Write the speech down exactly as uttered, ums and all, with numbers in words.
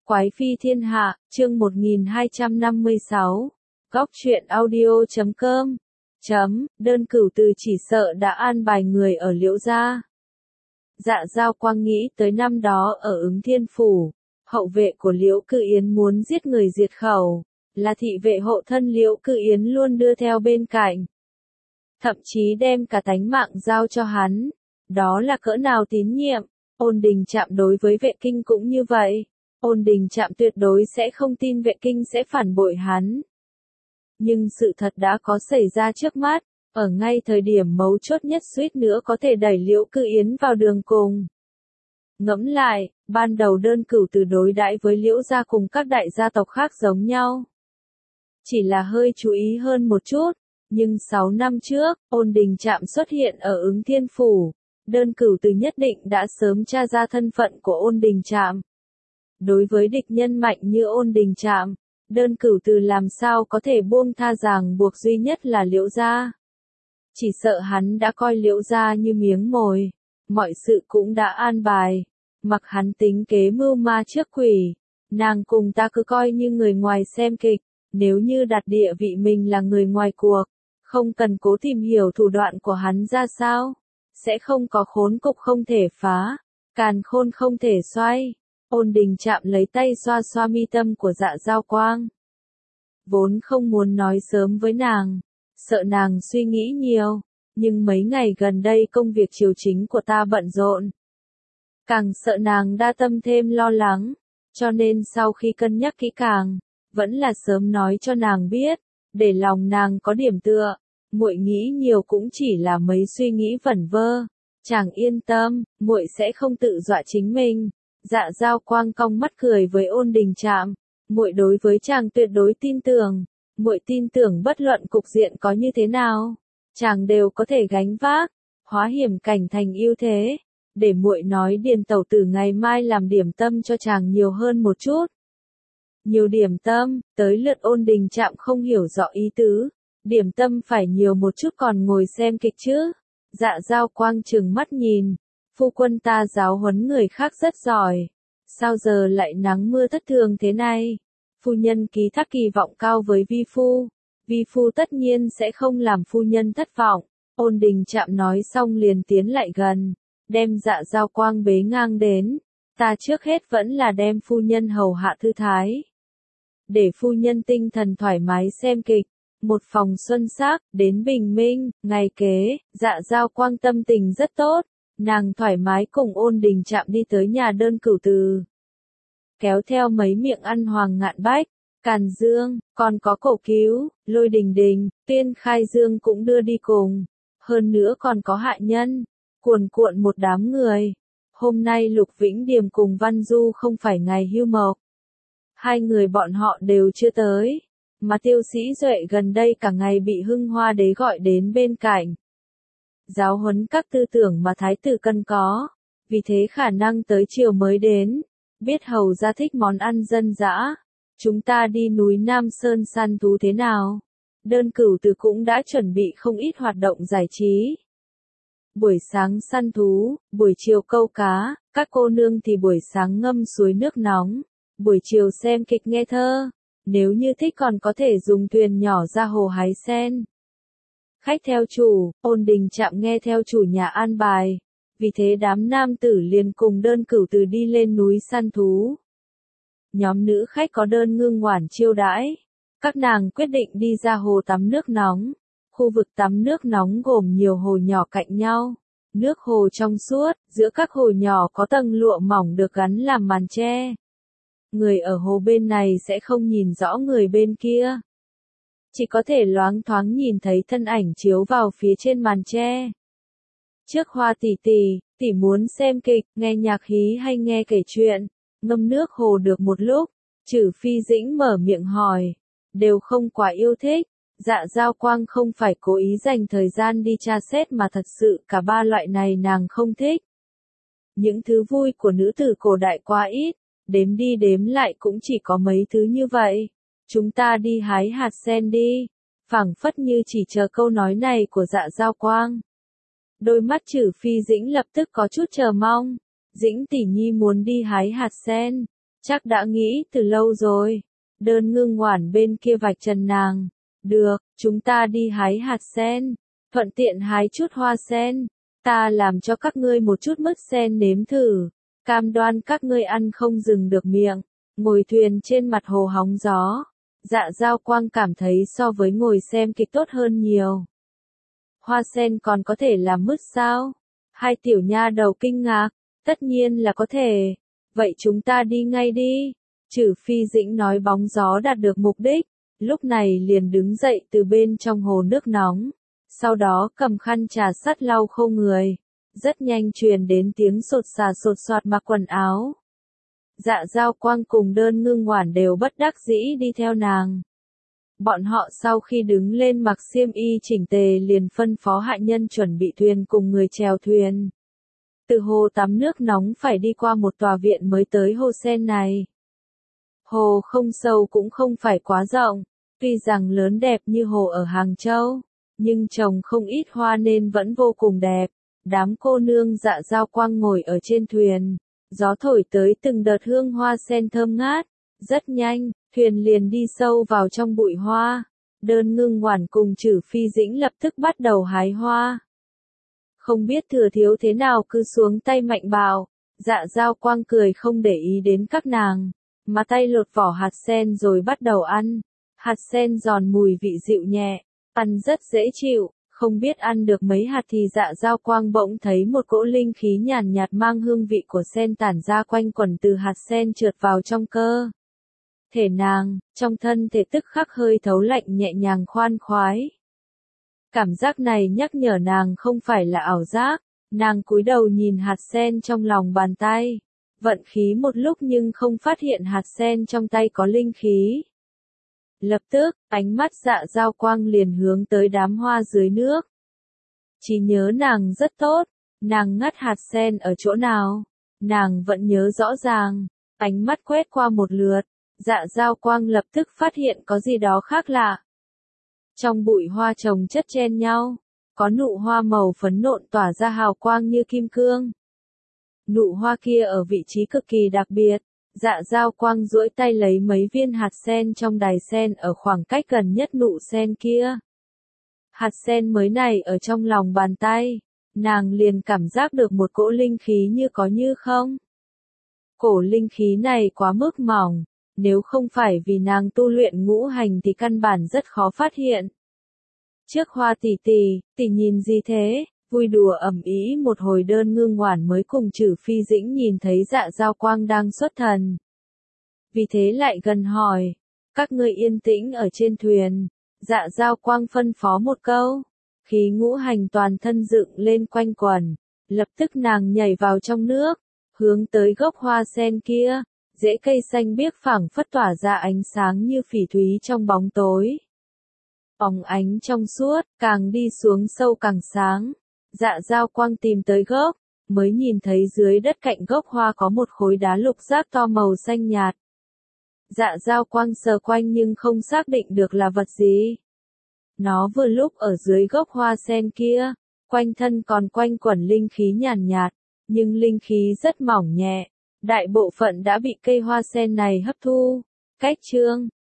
Quái phi thiên hạ, chương một nghìn hai trăm năm mươi sáu. Góc truyện audio chấm com. Chấm, đơn cửu từ chỉ sợ đã an bài người ở Liễu gia. Dạ Giao Quang nghĩ tới năm đó ở Ứng Thiên Phủ, hậu vệ của Liễu Cự Yến muốn giết người diệt khẩu, là thị vệ hộ thân Liễu Cự Yến luôn đưa theo bên cạnh. Thậm chí đem cả tánh mạng giao cho hắn, đó là cỡ nào tín nhiệm. Ôn Đình Trạm đối với Vệ Kinh cũng như vậy. Ôn Đình Trạm tuyệt đối sẽ không tin Vệ Kinh sẽ phản bội hắn. Nhưng sự thật đã có xảy ra trước mắt, ở ngay thời điểm mấu chốt nhất suýt nữa có thể đẩy Liễu Cự Yến vào đường cùng. Ngẫm lại, ban đầu đơn cửu từ đối đãi với Liễu gia cùng các đại gia tộc khác giống nhau. Chỉ là hơi chú ý hơn một chút, nhưng sáu năm trước, Ôn Đình Trạm xuất hiện ở Ứng Thiên Phủ, đơn cửu từ nhất định đã sớm tra ra thân phận của Ôn Đình Trạm. Đối với địch nhân mạnh như Ôn Đình Trạm, đơn cửu từ làm sao có thể buông tha ràng buộc duy nhất là Liễu gia. Chỉ sợ hắn đã coi Liễu gia như miếng mồi, mọi sự cũng đã an bài, mặc hắn tính kế mưu ma trước quỷ, nàng cùng ta cứ coi như người ngoài xem kịch, nếu như đặt địa vị mình là người ngoài cuộc, không cần cố tìm hiểu thủ đoạn của hắn ra sao, sẽ không có khốn cục không thể phá, càn khôn không thể xoay. Ôn Đình Trạm lấy tay xoa xoa mi tâm của Dạ Giao Quang. Vốn không muốn nói sớm với nàng, sợ nàng suy nghĩ nhiều, nhưng mấy ngày gần đây công việc triều chính của ta bận rộn. Càng sợ nàng đa tâm thêm lo lắng, cho nên sau khi cân nhắc kỹ càng, vẫn là sớm nói cho nàng biết, để lòng nàng có điểm tựa. Muội nghĩ nhiều cũng chỉ là mấy suy nghĩ vẩn vơ, chàng yên tâm, muội sẽ không tự dọa chính mình. Dạ Giao Quang cong mắt cười với Ôn Đình Trạm, muội đối với chàng tuyệt đối tin tưởng, muội tin tưởng bất luận cục diện có như thế nào, chàng đều có thể gánh vác, hóa hiểm cảnh thành ưu thế. Để muội nói Điền tẩu tử ngày mai làm điểm tâm cho chàng nhiều hơn một chút. Nhiều điểm tâm, tới lượt Ôn Đình Trạm không hiểu rõ ý tứ, điểm tâm phải nhiều một chút còn ngồi xem kịch chứ. Dạ Giao Quang trừng mắt nhìn, phu quân ta giáo huấn người khác rất giỏi, sao giờ lại nắng mưa thất thường thế này? Phu nhân ký thác kỳ vọng cao với vi phu, vi phu tất nhiên sẽ không làm phu nhân thất vọng. Ôn Đình Trạm nói xong liền tiến lại gần, đem Dạ Giao Quang bế ngang đến, ta trước hết vẫn là đem phu nhân hầu hạ thư thái, để phu nhân tinh thần thoải mái xem kịch. Một phòng xuân sắc, đến bình minh, ngày kế, Dạ Giao Quang tâm tình rất tốt, nàng thoải mái cùng Ôn Đình Trạm đi tới nhà đơn cửu từ. Kéo theo mấy miệng ăn Hoàng Ngạn Bách, Càn Dương, còn có Cổ Cứu, Lôi Đình Đình, Tiên Khai Dương cũng đưa đi cùng. Hơn nữa còn có hạ nhân, cuồn cuộn một đám người. Hôm nay Lục Vĩnh Điềm cùng Văn Du không phải ngày hưu mộc. Hai người bọn họ đều chưa tới. Mà Tiêu Sĩ Duệ gần đây cả ngày bị Hưng Hoa Đế gọi đến bên cạnh. Giáo huấn các tư tưởng mà thái tử cần có, vì thế khả năng tới chiều mới đến. Biết hầu gia thích món ăn dân dã, chúng ta đi núi Nam Sơn săn thú thế nào? Đơn cửu từ cũng đã chuẩn bị không ít hoạt động giải trí. Buổi sáng săn thú, buổi chiều câu cá, các cô nương thì buổi sáng ngâm suối nước nóng, buổi chiều xem kịch nghe thơ. Nếu như thích còn có thể dùng thuyền nhỏ ra hồ hái sen. Khách theo chủ, Ôn Đình Trạm nghe theo chủ nhà an bài, vì thế đám nam tử liền cùng đơn cửu từ đi lên núi săn thú. Nhóm nữ khách có đơn ngưng ngoản chiêu đãi, các nàng quyết định đi ra hồ tắm nước nóng. Khu vực tắm nước nóng gồm nhiều hồ nhỏ cạnh nhau, nước hồ trong suốt, giữa các hồ nhỏ có tầng lụa mỏng được gắn làm màn che. Người ở hồ bên này sẽ không nhìn rõ người bên kia, chỉ có thể loáng thoáng nhìn thấy thân ảnh chiếu vào phía trên màn che. Trước Hoa tỷ tỷ, tỷ muốn xem kịch, nghe nhạc hí hay nghe kể chuyện, ngâm nước hồ được một lúc, Trử Phi Dĩnh mở miệng hỏi, đều không quá yêu thích. Dạ Giao Quang không phải cố ý dành thời gian đi tra xét mà thật sự cả ba loại này nàng không thích. Những thứ vui của nữ tử cổ đại quá ít, đếm đi đếm lại cũng chỉ có mấy thứ như vậy. Chúng ta đi hái hạt sen đi, phảng phất như chỉ chờ câu nói này của Dạ Giao Quang. Đôi mắt Trử Phi Dĩnh lập tức có chút chờ mong, Dĩnh tỷ nhi muốn đi hái hạt sen, chắc đã nghĩ từ lâu rồi. Đơn Ngưng Ngoản bên kia vạch trần nàng. Được, chúng ta đi hái hạt sen, thuận tiện hái chút hoa sen. Ta làm cho các ngươi một chút mứt sen nếm thử, cam đoan các ngươi ăn không dừng được miệng. Ngồi thuyền trên mặt hồ hóng gió, Dạ Dao Quang cảm thấy so với ngồi xem kịch tốt hơn nhiều. Hoa sen còn có thể làm mứt sao? Hai tiểu nha đầu kinh ngạc, tất nhiên là có thể. Vậy chúng ta đi ngay đi. Trử Phi Dĩnh nói bóng gió đạt được mục đích, lúc này liền đứng dậy từ bên trong hồ nước nóng, sau đó cầm khăn trà sắt lau khô người, rất nhanh truyền đến tiếng sột xà sột soạt mặc quần áo. Dạ Dao Quang cùng Đơn Ngưng Ngoản đều bất đắc dĩ đi theo nàng. Bọn họ sau khi đứng lên mặc xiêm y chỉnh tề liền phân phó hạ nhân chuẩn bị thuyền cùng người chèo thuyền. Từ hồ tắm nước nóng phải đi qua một tòa viện mới tới hồ sen này. Hồ không sâu cũng không phải quá rộng, tuy rằng lớn đẹp như hồ ở Hàng Châu, nhưng trồng không ít hoa nên vẫn vô cùng đẹp. Đám cô nương Dạ Dao Quang ngồi ở trên thuyền, gió thổi tới từng đợt hương hoa sen thơm ngát. Rất nhanh, thuyền liền đi sâu vào trong bụi hoa. Đơn Ngưng Ngoản cùng Trử Phi Dĩnh lập tức bắt đầu hái hoa. Không biết Thừa Thiếu thế nào cứ xuống tay mạnh bạo. Dạ Dao Quang cười không để ý đến các nàng, mà tay lột vỏ hạt sen rồi bắt đầu ăn. Hạt sen giòn mùi vị dịu nhẹ, ăn rất dễ chịu. Không biết ăn được mấy hạt thì Dạ Dao Quang bỗng thấy một cỗ linh khí nhàn nhạt mang hương vị của sen tản ra quanh quẩn từ hạt sen trượt vào trong cơ thể nàng, trong thân thể tức khắc hơi thấu lạnh nhẹ nhàng khoan khoái. Cảm giác này nhắc nhở nàng không phải là ảo giác, nàng cúi đầu nhìn hạt sen trong lòng bàn tay, vận khí một lúc nhưng không phát hiện hạt sen trong tay có linh khí. Lập tức, ánh mắt Dạ Dao Quang liền hướng tới đám hoa dưới nước. Chỉ nhớ nàng rất tốt, nàng ngắt hạt sen ở chỗ nào, nàng vẫn nhớ rõ ràng. Ánh mắt quét qua một lượt, Dạ Dao Quang lập tức phát hiện có gì đó khác lạ. Trong bụi hoa chồng chất chen nhau, có nụ hoa màu phấn nộn tỏa ra hào quang như kim cương. Nụ hoa kia ở vị trí cực kỳ đặc biệt. Dạ Dao Quang duỗi tay lấy mấy viên hạt sen trong đài sen ở khoảng cách gần nhất nụ sen kia. Hạt sen mới này ở trong lòng bàn tay, nàng liền cảm giác được một cỗ linh khí như có như không. Cổ linh khí này quá mức mỏng, nếu không phải vì nàng tu luyện ngũ hành thì căn bản rất khó phát hiện. Trước Hoa tỷ tỷ, tỷ nhìn gì thế? Vui đùa ầm ĩ một hồi Đơn Ngưng Ngoản mới cùng Trử Phi Dĩnh nhìn thấy Dạ Dao Quang đang xuất thần. Vì thế lại gần hỏi, các ngươi yên tĩnh ở trên thuyền. Dạ Dao Quang phân phó một câu, khí ngũ hành toàn thân dựng lên quanh quẩn, lập tức nàng nhảy vào trong nước, hướng tới gốc hoa sen kia, rễ cây xanh biếc phảng phất tỏa ra ánh sáng như phỉ thúy trong bóng tối. Óng ánh trong suốt, càng đi xuống sâu càng sáng. Dạ Dao Quang tìm tới gốc, mới nhìn thấy dưới đất cạnh gốc hoa có một khối đá lục giác to màu xanh nhạt. Dạ Dao Quang sờ quanh nhưng không xác định được là vật gì. Nó vừa lúc ở dưới gốc hoa sen kia, quanh thân còn quanh quẩn linh khí nhàn nhạt, nhưng linh khí rất mỏng nhẹ, đại bộ phận đã bị cây hoa sen này hấp thu. Cách chương